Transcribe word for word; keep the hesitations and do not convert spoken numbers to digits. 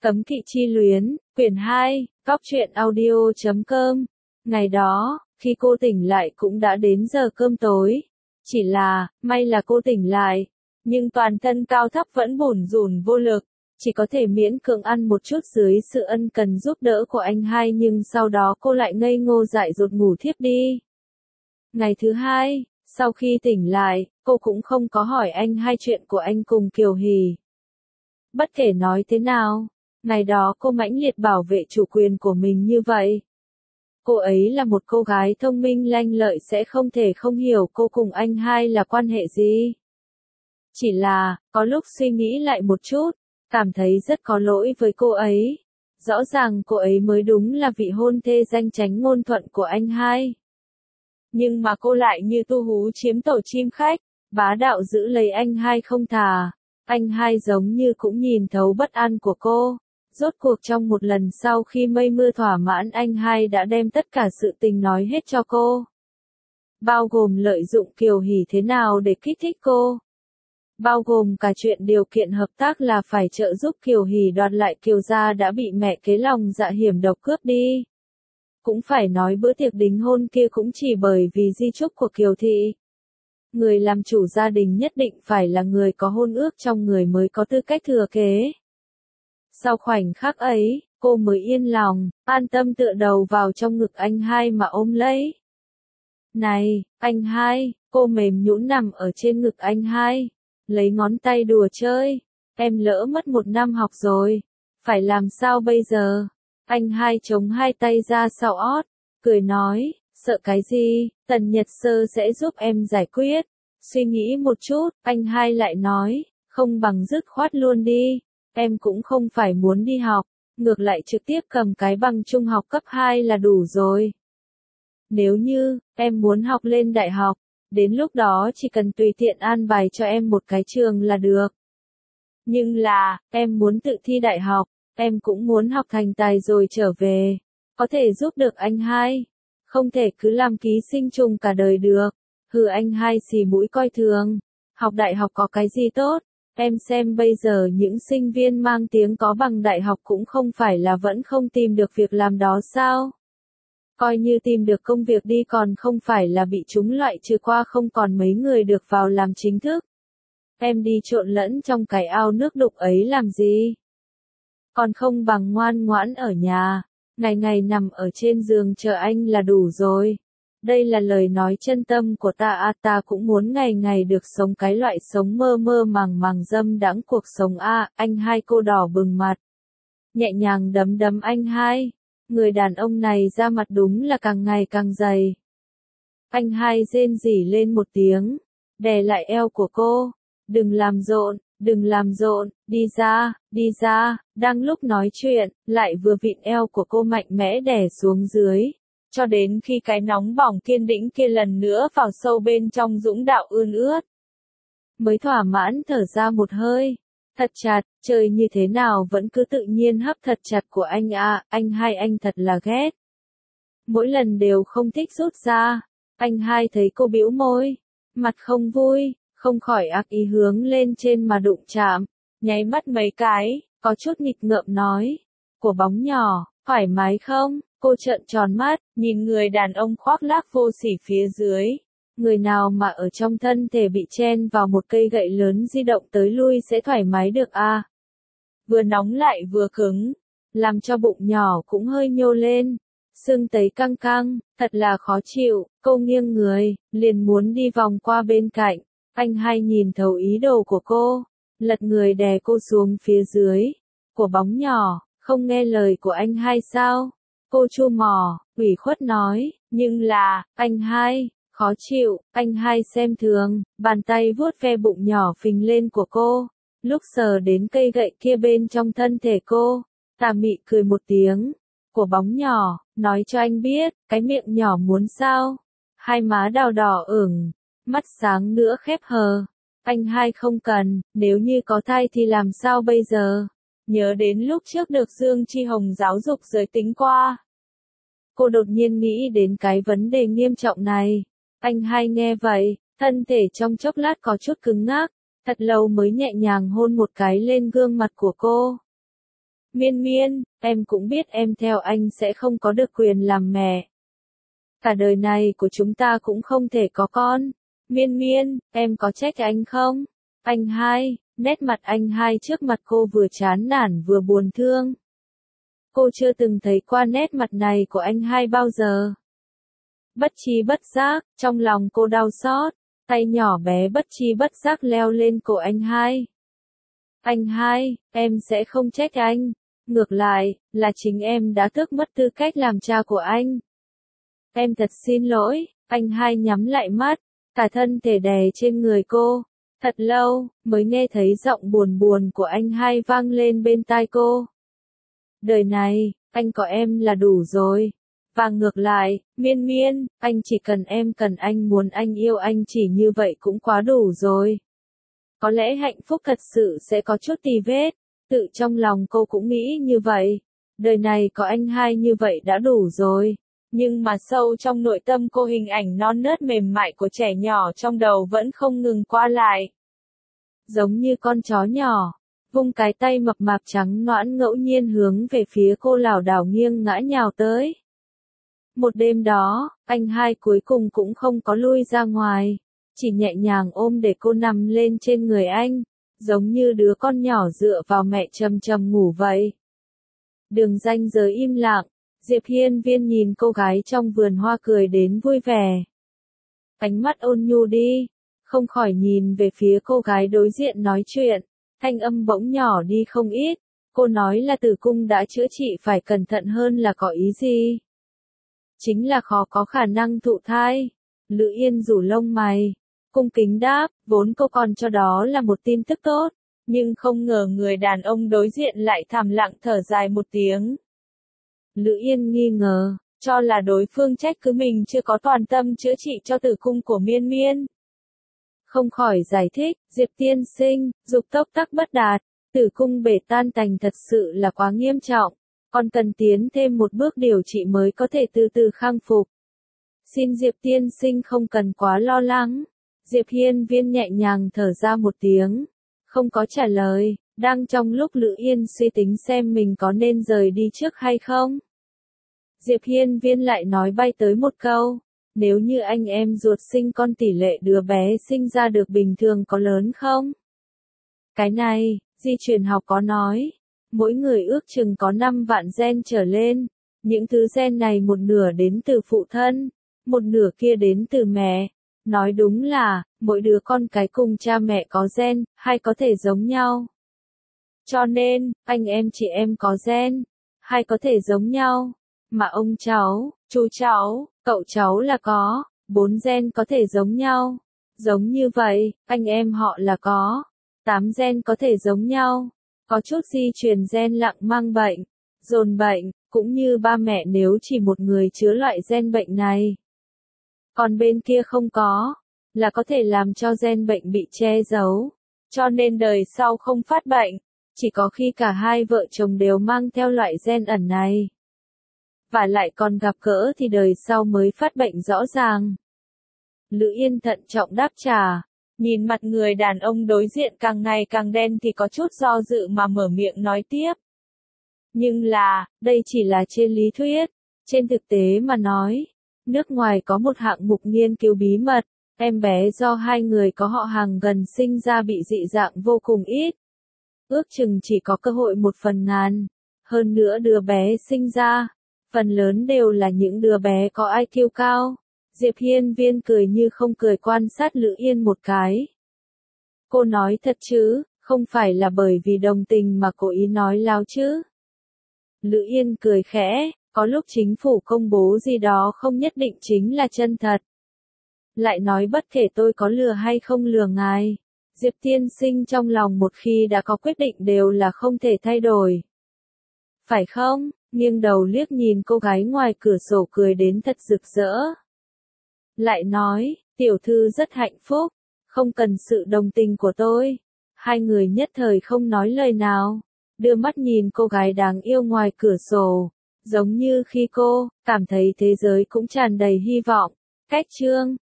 Cấm kỵ chi luyến, quyển hai, góc truyện audio chấm com. Ngày đó, khi cô tỉnh lại cũng đã đến giờ cơm tối. Chỉ là, may là cô tỉnh lại, nhưng toàn thân cao thấp vẫn bủn rủn vô lực, chỉ có thể miễn cưỡng ăn một chút dưới sự ân cần giúp đỡ của anh hai, nhưng sau đó cô lại ngây ngô dại dột ngủ thiếp đi. Ngày thứ hai, sau khi tỉnh lại, cô cũng không có hỏi anh hai chuyện của anh cùng Kiều Hỷ. Bất kể nói thế nào, ngày đó cô mãnh liệt bảo vệ chủ quyền của mình như vậy. Cô ấy là một cô gái thông minh lanh lợi, sẽ không thể không hiểu cô cùng anh hai là quan hệ gì. Chỉ là, có lúc suy nghĩ lại một chút, cảm thấy rất có lỗi với cô ấy. Rõ ràng cô ấy mới đúng là vị hôn thê danh chánh ngôn thuận của anh hai. Nhưng mà cô lại như tu hú chiếm tổ chim khách, bá đạo giữ lấy anh hai không thả. Anh hai giống như cũng nhìn thấu bất an của cô. Rốt cuộc trong một lần sau khi mây mưa thỏa mãn, anh hai đã đem tất cả sự tình nói hết cho cô. Bao gồm lợi dụng Kiều Hỷ thế nào để kích thích cô. Bao gồm cả chuyện điều kiện hợp tác là phải trợ giúp Kiều Hỷ đoạt lại Kiều gia đã bị mẹ kế lòng dạ hiểm độc cướp đi. Cũng phải nói bữa tiệc đính hôn kia cũng chỉ bởi vì di chúc của Kiều thị. Người làm chủ gia đình nhất định phải là người có hôn ước trong người mới có tư cách thừa kế. Sau khoảnh khắc ấy, cô mới yên lòng, an tâm tựa đầu vào trong ngực anh hai mà ôm lấy. Này, anh hai, cô mềm nhũn nằm ở trên ngực anh hai, lấy ngón tay đùa chơi. Em lỡ mất một năm học rồi, phải làm sao bây giờ? Anh hai chống hai tay ra sau ót, cười nói, sợ cái gì, Tần Nhật Sơ sẽ giúp em giải quyết. Suy nghĩ một chút, anh hai lại nói, không bằng dứt khoát luôn đi. Em cũng không phải muốn đi học, ngược lại trực tiếp cầm cái bằng trung học cấp hai là đủ rồi. Nếu như, em muốn học lên đại học, đến lúc đó chỉ cần tùy tiện an bài cho em một cái trường là được. Nhưng là, em muốn tự thi đại học, em cũng muốn học thành tài rồi trở về, có thể giúp được anh hai. Không thể cứ làm ký sinh trùng cả đời được. Hừ, anh hai xì mũi coi thường. Học đại học có cái gì tốt? Em xem bây giờ những sinh viên mang tiếng có bằng đại học cũng không phải là vẫn không tìm được việc làm đó sao? Coi như tìm được công việc đi còn không phải là bị chúng loại trừ qua, không còn mấy người được vào làm chính thức. Em đi trộn lẫn trong cái ao nước đục ấy làm gì? Còn không bằng ngoan ngoãn ở nhà, ngày ngày nằm ở trên giường chờ anh là đủ rồi. Đây là lời nói chân tâm của ta a, ta cũng muốn ngày ngày được sống cái loại sống mơ mơ màng màng dâm đãng cuộc sống a. Anh hai cô đỏ bừng mặt, nhẹ nhàng đấm đấm anh hai. Người đàn ông này ra mặt đúng là càng ngày càng dày. Anh hai rên rỉ lên một tiếng, đè lại eo của cô. Đừng làm rộn, đừng làm rộn, đi ra, đi ra. Đang lúc nói chuyện, lại vừa vịn eo của cô mạnh mẽ đè xuống dưới. Cho đến khi cái nóng bỏng kiên định kia lần nữa vào sâu bên trong dũng đạo ươn ướt. Mới thỏa mãn thở ra một hơi. Thật chặt, chơi như thế nào vẫn cứ tự nhiên hấp thật chặt của anh à, anh hai anh thật là ghét. Mỗi lần đều không thích rút ra. Anh hai thấy cô bĩu môi, mặt không vui, không khỏi ác ý hướng lên trên mà đụng chạm. Nháy mắt mấy cái, có chút nghịch ngợm nói. Của bóng nhỏ, thoải mái không? Cô trợn tròn mắt, nhìn người đàn ông khoác lác vô sỉ phía dưới. Người nào mà ở trong thân thể bị chen vào một cây gậy lớn di động tới lui sẽ thoải mái được à? Vừa nóng lại vừa cứng, làm cho bụng nhỏ cũng hơi nhô lên. Sưng tấy căng căng, thật là khó chịu. Cô nghiêng người, liền muốn đi vòng qua bên cạnh. Anh hai nhìn thấu ý đồ của cô, lật người đè cô xuống phía dưới. Của bóng nhỏ, không nghe lời của anh hai sao? Cô chu mỏ, ủy khuất nói, nhưng là, anh hai, khó chịu. Anh hai xem thường, bàn tay vuốt ve bụng nhỏ phình lên của cô. Lúc sờ đến cây gậy kia bên trong thân thể cô, tà mị cười một tiếng. Của bóng nhỏ, nói cho anh biết, cái miệng nhỏ muốn sao? Hai má đào đỏ ửng, mắt sáng nữa khép hờ. Anh hai không cần, nếu như có thai thì làm sao bây giờ? Nhớ đến lúc trước được Dương Chi Hồng giáo dục giới tính qua. Cô đột nhiên nghĩ đến cái vấn đề nghiêm trọng này. Anh hai nghe vậy, thân thể trong chốc lát có chút cứng ngắc, thật lâu mới nhẹ nhàng hôn một cái lên gương mặt của cô. Miên miên, em cũng biết em theo anh sẽ không có được quyền làm mẹ. Cả đời này của chúng ta cũng không thể có con. Miên miên, em có trách anh không? Anh hai, nét mặt anh hai trước mặt cô vừa chán nản vừa buồn thương. Cô chưa từng thấy qua nét mặt này của anh hai bao giờ. Bất chi bất giác, trong lòng cô đau xót, tay nhỏ bé bất chi bất giác leo lên cổ anh hai. Anh hai, em sẽ không trách anh. Ngược lại, là chính em đã tước mất tư cách làm cha của anh. Em thật xin lỗi, anh hai nhắm lại mắt, cả thân thể đè trên người cô. Thật lâu, mới nghe thấy giọng buồn buồn của anh hai vang lên bên tai cô. Đời này, anh có em là đủ rồi. Và ngược lại, miên miên, anh chỉ cần em cần anh muốn anh yêu anh chỉ như vậy cũng quá đủ rồi. Có lẽ hạnh phúc thật sự sẽ có chút tì vết, tự trong lòng cô cũng nghĩ như vậy. Đời này có anh hai như vậy đã đủ rồi. Nhưng mà sâu trong nội tâm cô hình ảnh non nớt mềm mại của trẻ nhỏ trong đầu vẫn không ngừng qua lại. Giống như con chó nhỏ, vung cái tay mập mạp trắng nõn ngẫu nhiên hướng về phía cô lảo đảo nghiêng ngã nhào tới. Một đêm đó, anh hai cuối cùng cũng không có lui ra ngoài, chỉ nhẹ nhàng ôm để cô nằm lên trên người anh, giống như đứa con nhỏ dựa vào mẹ trầm trầm ngủ vậy. Đường ranh giới im lặng, Diệp Hiên Viên nhìn cô gái trong vườn hoa cười đến vui vẻ. Ánh mắt ôn nhu đi, không khỏi nhìn về phía cô gái đối diện nói chuyện, thanh âm bỗng nhỏ đi không ít, cô nói là tử cung đã chữa trị phải cẩn thận hơn là có ý gì? Chính là khó có khả năng thụ thai. Lữ Yên rủ lông mày, cung kính đáp, vốn cô còn cho đó là một tin tức tốt, nhưng không ngờ người đàn ông đối diện lại thầm lặng thở dài một tiếng. Lữ Yên nghi ngờ, cho là đối phương trách cứ mình chưa có toàn tâm chữa trị cho tử cung của miên miên. Không khỏi giải thích, Diệp tiên sinh, dục tốc tắc bất đạt, tử cung bể tan tành thật sự là quá nghiêm trọng, còn cần tiến thêm một bước điều trị mới có thể từ từ khang phục. Xin Diệp tiên sinh không cần quá lo lắng. Diệp Hiên Viên nhẹ nhàng thở ra một tiếng, không có trả lời, đang trong lúc Lữ Yên suy tính xem mình có nên rời đi trước hay không. Diệp Hiên Viên lại nói bay tới một câu, nếu như anh em ruột sinh con tỷ lệ đứa bé sinh ra được bình thường có lớn không? Cái này, di truyền học có nói, mỗi người ước chừng có năm vạn gen trở lên, những thứ gen này một nửa đến từ phụ thân, một nửa kia đến từ mẹ. Nói đúng là, mỗi đứa con cái cùng cha mẹ có gen, hay có thể giống nhau. Cho nên, anh em chị em có gen, hay có thể giống nhau. Mà ông cháu, chú cháu, cậu cháu là có, bốn gen có thể giống nhau. Giống như vậy, anh em họ là có, tám gen có thể giống nhau. Có chút di truyền gen lặng mang bệnh, dồn bệnh, cũng như ba mẹ nếu chỉ một người chứa loại gen bệnh này. Còn bên kia không có, là có thể làm cho gen bệnh bị che giấu, cho nên đời sau không phát bệnh, chỉ có khi cả hai vợ chồng đều mang theo loại gen ẩn này. Và lại còn gặp gỡ thì đời sau mới phát bệnh rõ ràng. Lữ Yên thận trọng đáp trả, nhìn mặt người đàn ông đối diện càng ngày càng đen thì có chút do dự mà mở miệng nói tiếp. Nhưng là, đây chỉ là trên lý thuyết, trên thực tế mà nói. Nước ngoài có một hạng mục nghiên cứu bí mật, em bé do hai người có họ hàng gần sinh ra bị dị dạng vô cùng ít. Ước chừng chỉ có cơ hội một phần ngàn. Hơn nữa đứa bé sinh ra, phần lớn đều là những đứa bé có i kiu cao. Diệp Hiên Viên cười như không cười quan sát Lữ Yên một cái. Cô nói thật chứ, không phải là bởi vì đồng tình mà cố ý nói láo chứ. Lữ Yên cười khẽ. Có lúc chính phủ công bố gì đó không nhất định chính là chân thật. Lại nói bất kể tôi có lừa hay không lừa ngài, Diệp tiên sinh trong lòng một khi đã có quyết định đều là không thể thay đổi. Phải không? Nghiêng đầu liếc nhìn cô gái ngoài cửa sổ cười đến thật rực rỡ. Lại nói, tiểu thư rất hạnh phúc, không cần sự đồng tình của tôi. Hai người nhất thời không nói lời nào, đưa mắt nhìn cô gái đáng yêu ngoài cửa sổ. Giống như khi cô, cảm thấy thế giới cũng tràn đầy hy vọng. Cách chương